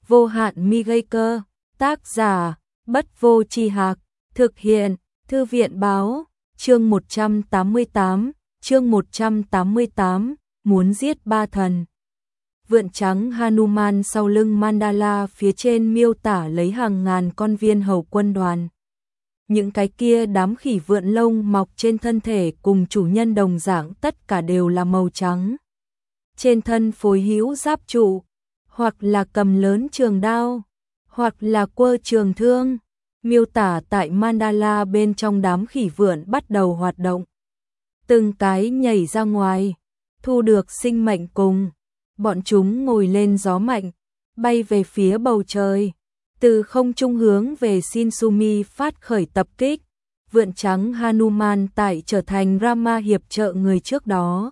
Vô hạn mi gây cơ, tác giả, Bất Vô Tri Hạc, thực hiện, Thư viện báo, chương 188, muốn giết ba thần. Vượn trắng Hanuman sau lưng mandala phía trên miêu tả lấy hàng ngàn con viên hầu quân đoàn. Những cái kia đám khỉ vượn lông mọc trên thân thể cùng chủ nhân đồng dạng tất cả đều là màu trắng. Trên thân phối hữu giáp trụ, hoặc là cầm lớn trường đao, hoặc là quơ trường thương, miêu tả tại mandala bên trong đám khỉ vượn bắt đầu hoạt động. Từng cái nhảy ra ngoài, thu được sinh mệnh cùng, bọn chúng ngồi lên gió mạnh, bay về phía bầu trời, từ không trung hướng về Shinsumi phát khởi tập kích. Vượn trắng Hanuman tại trở thành Rama hiệp trợ người trước đó.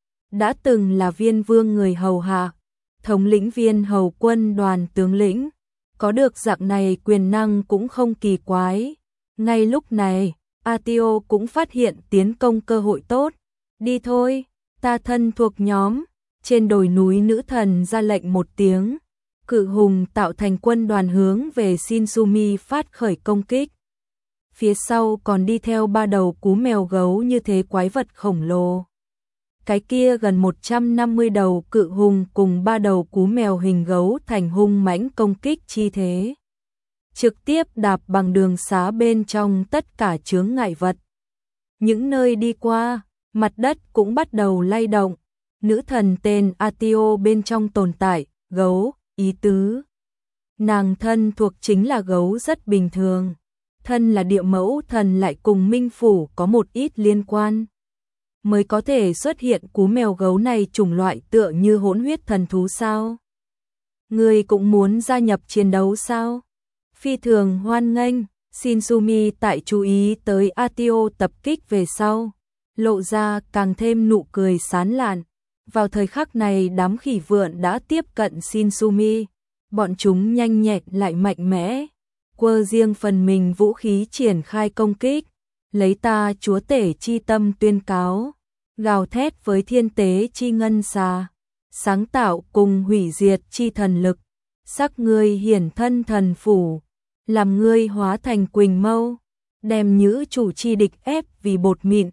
Đã từng là viên vương người hầu hạ, thống lĩnh viên hầu quân đoàn tướng lĩnh, có được dạng này quyền năng cũng không kỳ quái. Ngay lúc này, Atio cũng phát hiện tiến công cơ hội tốt. Đi thôi, ta thân thuộc nhóm. Trên đồi núi nữ thần ra lệnh một tiếng, cự hùng tạo thành quân đoàn hướng về Shinsumi phát khởi công kích. Phía sau còn đi theo ba đầu cú mèo gấu như thế quái vật khổng lồ. Cái kia gần 150 đầu cự hùng cùng ba đầu cú mèo hình gấu thành hung mãnh công kích chi thế. Trực tiếp đạp bằng đường xá bên trong tất cả chướng ngại vật. Những nơi đi qua, mặt đất cũng bắt đầu lay động. Nữ thần tên Atio bên trong tồn tại, gấu, ý tứ. Nàng thân thuộc chính là gấu rất bình thường. Thân là địa mẫu thần lại cùng Minh Phủ có một ít liên quan. Mới có thể xuất hiện cú mèo gấu này chủng loại tựa như hỗn huyết thần thú sao? Người cũng muốn gia nhập chiến đấu sao? Phi thường hoan nghênh, Shinsumi tại chú ý tới Atio tập kích về sau, lộ ra càng thêm nụ cười sán lạn. Vào thời khắc này đám khỉ vượn đã tiếp cận Shinsumi, bọn chúng nhanh nhẹn lại mạnh mẽ, quơ riêng phần mình vũ khí triển khai công kích, lấy ta chúa tể chi tâm tuyên cáo, gào thét với thiên tế chi ngân xà, sáng tạo cùng hủy diệt chi thần lực, sắc ngươi hiển thân thần phủ, làm ngươi hóa thành quỳnh mâu, đem nhữ chủ chi địch ép vì bột mịn,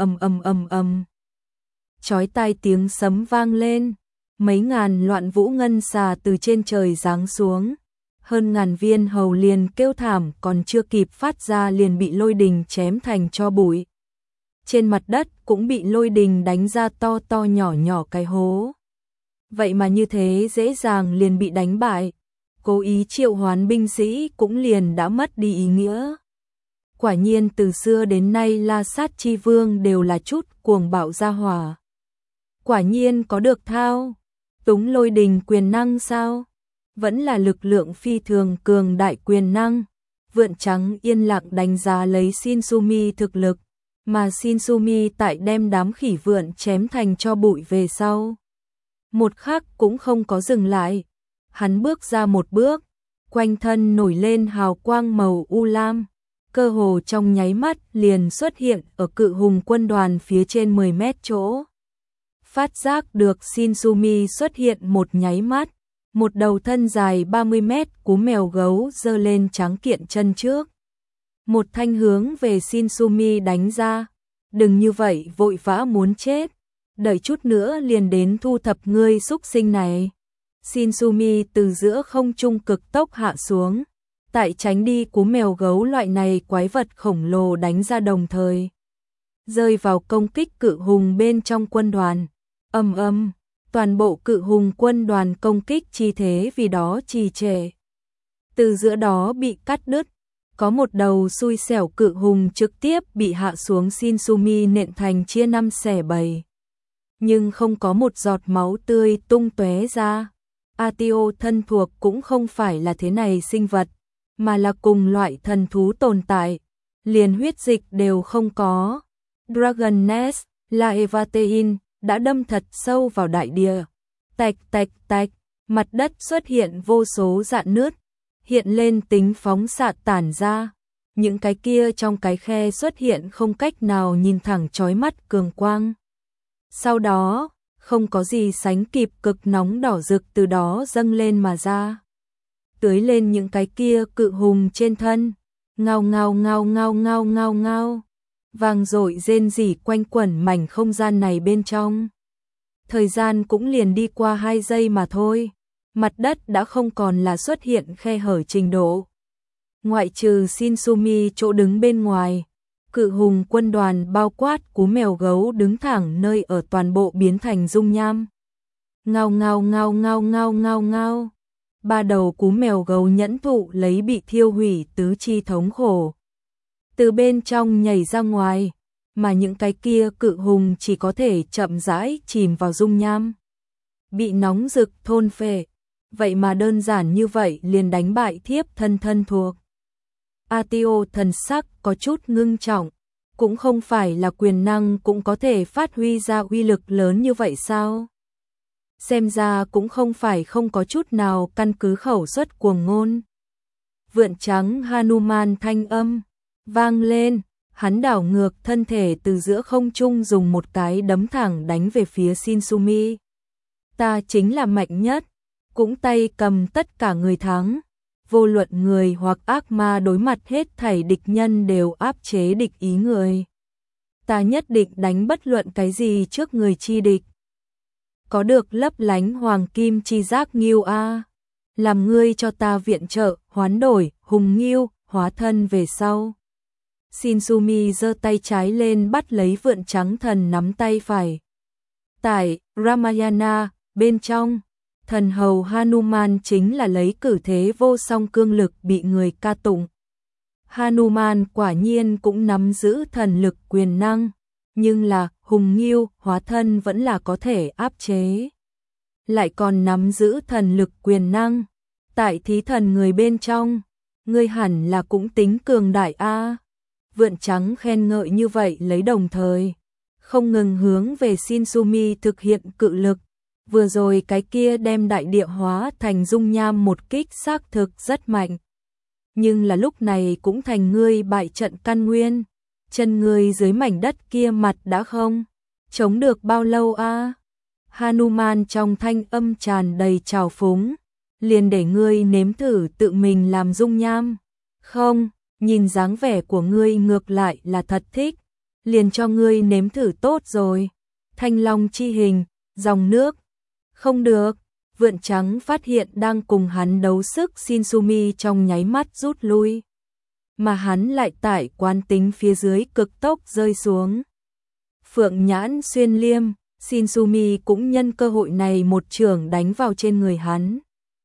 ầm. Chói tai tiếng sấm vang lên, mấy ngàn loạn vũ ngân xà từ trên trời giáng xuống, hơn ngàn viên hầu liền kêu thảm còn chưa kịp phát ra liền bị lôi đình chém thành tro bụi. Trên mặt đất cũng bị lôi đình đánh ra to to nhỏ nhỏ cái hố. Vậy mà như thế dễ dàng liền bị đánh bại, cố ý triệu hoán binh sĩ cũng liền đã mất đi ý nghĩa. Quả nhiên từ xưa đến nay La Sát Chi Vương đều là chút cuồng bạo gia hỏa. Quả nhiên có được thao túng lôi đình quyền năng sao? Vẫn là lực lượng phi thường cường đại quyền năng. Vượn trắng yên lặng đánh giá lấy Shinsumi thực lực, mà Shinsumi tại đem đám khỉ vượn chém thành cho bụi về sau. Một khắc cũng không có dừng lại. Hắn bước ra một bước, quanh thân nổi lên hào quang màu u lam, cơ hồ trong nháy mắt liền xuất hiện ở cự hùng quân đoàn phía trên 10 mét chỗ. Phát giác được Shinsumi xuất hiện một nháy mắt, một đầu thân dài 30 mét cú mèo gấu giơ lên tráng kiện chân trước. Một thanh hướng về Shinsumi đánh ra, đừng như vậy vội vã muốn chết, đợi chút nữa liền đến thu thập ngươi xúc sinh này. Shinsumi từ giữa không trung cực tốc hạ xuống, tại tránh đi cú mèo gấu loại này quái vật khổng lồ đánh ra đồng thời. Rơi vào công kích cự hùng bên trong quân đoàn. Toàn bộ cự hùng quân đoàn công kích chi thế vì đó trì trệ. Từ giữa đó bị cắt đứt, có một đầu xui xẻo cự hùng trực tiếp bị hạ xuống Shinsumi nện thành chia năm xẻ bảy. Nhưng không có một giọt máu tươi tung tóe ra. Atio thân thuộc cũng không phải là thế này sinh vật, mà là cùng loại thần thú tồn tại, liền huyết dịch đều không có. Dragon Nest, Laevatein đã đâm thật sâu vào đại địa. Tạch, mặt đất xuất hiện vô số rạn nứt, hiện lên tính phóng xạ tản ra. Những cái kia trong cái khe xuất hiện không cách nào nhìn thẳng chói mắt cường quang. Sau đó, không có gì sánh kịp cực nóng đỏ rực từ đó dâng lên mà ra. tưới lên những cái kia cự hùng trên thân. Ngao ngao ngao ngao ngao ngao ngao. Vang dội rên rỉ quanh quẩn mảnh không gian này bên trong. Thời gian cũng liền đi qua 2 giây mà thôi. Mặt đất đã không còn là xuất hiện khe hở trình độ. Ngoại trừ Shinsumi chỗ đứng bên ngoài, cự hùng quân đoàn bao quát cú mèo gấu đứng thẳng nơi ở toàn bộ biến thành dung nham. Ngao ngao ngao ngao ngao ngao ngao. 3 đầu cú mèo gấu nhẫn thụ lấy bị thiêu hủy tứ chi thống khổ. Từ bên trong nhảy ra ngoài, mà những cái kia cự hùng chỉ có thể chậm rãi chìm vào dung nham. Bị nóng rực thôn phệ, vậy mà đơn giản như vậy liền đánh bại thiếp thân thân thuộc. Atio thần sắc có chút ngưng trọng, cũng không phải là quyền năng cũng có thể phát huy ra uy lực lớn như vậy sao? Xem ra cũng không phải không có chút nào căn cứ khẩu suất cuồng ngôn. Vượn trắng Hanuman thanh âm vang lên, hắn đảo ngược thân thể từ giữa không trung dùng một cái đấm thẳng đánh về phía Shinsumi. Ta chính là mạnh nhất, cũng tay cầm tất cả người thắng. Vô luận người hoặc ác ma đối mặt hết thảy địch nhân đều áp chế địch ý người. Ta nhất định đánh bất luận cái gì trước người chi địch. Có được lấp lánh hoàng kim chi giác nghiêu a, làm ngươi cho ta viện trợ, hoán đổi, hùng nghiêu, hóa thân về sau. Shinsumi giơ tay trái lên bắt lấy vượn trắng thần nắm tay phải. Tại Ramayana, bên trong, thần hầu Hanuman chính là lấy cử thế vô song cương lực bị người ca tụng. Hanuman quả nhiên cũng nắm giữ thần lực quyền năng, nhưng là hùng nghiêu hóa thân vẫn là có thể áp chế. Lại còn nắm giữ thần lực quyền năng, tại thí thần người bên trong, ngươi hẳn là cũng tính cường đại a. Vượn trắng khen ngợi như vậy lấy đồng thời, không ngừng hướng về Shinsumi thực hiện cự lực. Vừa rồi cái kia đem đại địa hóa thành dung nham một kích xác thực rất mạnh. Nhưng là lúc này cũng thành ngươi bại trận căn nguyên. Chân ngươi dưới mảnh đất kia mặt đã không chống được bao lâu a? Hanuman trong thanh âm tràn đầy trào phúng. Liền để ngươi nếm thử tự mình làm dung nham. Không, nhìn dáng vẻ của ngươi ngược lại là thật thích. Liền cho ngươi nếm thử tốt rồi. Thanh long chi hình, dòng nước. Không được, vượn trắng phát hiện đang cùng hắn đấu sức Shinsumi trong nháy mắt rút lui. Mà hắn lại tại quán tính phía dưới cực tốc rơi xuống. Phượng nhãn xuyên liêm, Shinsumi cũng nhân cơ hội này một chưởng đánh vào trên người hắn.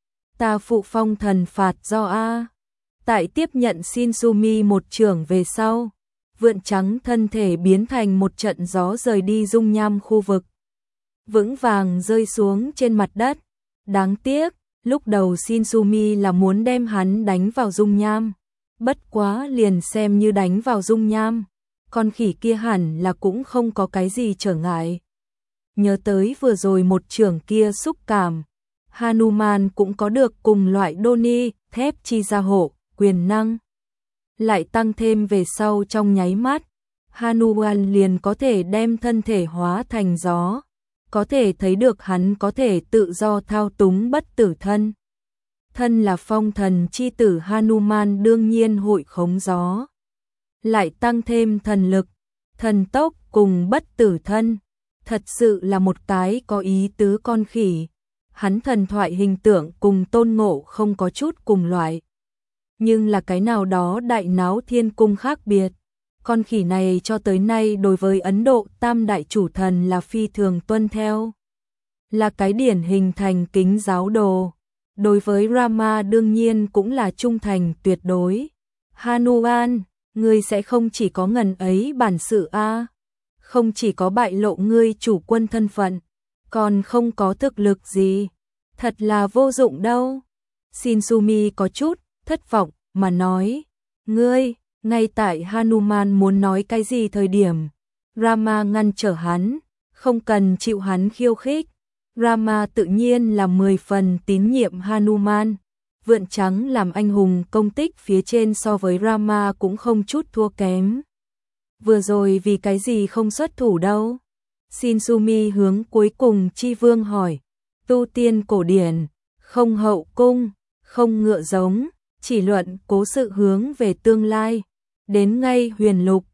Ta phụ phong thần phạt do A. Tại tiếp nhận Shinsumi một chưởng về sau, vượn trắng thân thể biến thành một trận gió rời đi dung nham khu vực. Vững vàng rơi xuống trên mặt đất. Đáng tiếc, lúc đầu Shinsumi là muốn đem hắn đánh vào dung nham. Bất quá liền xem như đánh vào dung nham, con khỉ kia hẳn là cũng không có cái gì trở ngại. Nhớ tới vừa rồi một chưởng kia xúc cảm, Hanuman cũng có được cùng loại Doni, thép chi gia hộ, quyền năng. Lại tăng thêm về sau trong nháy mắt, Hanuman liền có thể đem thân thể hóa thành gió. Có thể thấy được hắn có thể tự do thao túng bất tử thân. Thân là phong thần chi tử Hanuman đương nhiên hội khống gió. Lại tăng thêm thần lực, thần tốc cùng bất tử thân. Thật sự là một cái có ý tứ con khỉ. Hắn thần thoại hình tượng cùng Tôn Ngộ không có chút cùng loại. Nhưng là cái nào đó đại náo thiên cung khác biệt. Con khỉ này cho tới nay đối với Ấn Độ tam đại chủ thần là phi thường tuân theo. Là cái điển hình thành kính giáo đồ. Đối với Rama đương nhiên cũng là trung thành tuyệt đối. Hanuman, ngươi sẽ không chỉ có ngần ấy bản sự a, không chỉ có bại lộ ngươi chủ quân thân phận, còn không có thực lực gì. Thật là vô dụng đâu. Shinsumi có chút thất vọng mà nói, ngươi. Ngay tại Hanuman muốn nói cái gì thời điểm, Rama ngăn trở hắn, không cần chịu hắn khiêu khích. Rama tự nhiên là 10 phần tín nhiệm Hanuman. Vượn trắng làm anh hùng công tích phía trên so với Rama cũng không chút thua kém. Vừa rồi vì cái gì không xuất thủ đâu? Shinsumi hướng cuối cùng Chi Vương hỏi. Tu tiên cổ điển, không hậu cung, không ngựa giống, chỉ luận cố sự hướng về tương lai. Đến ngay huyền lục,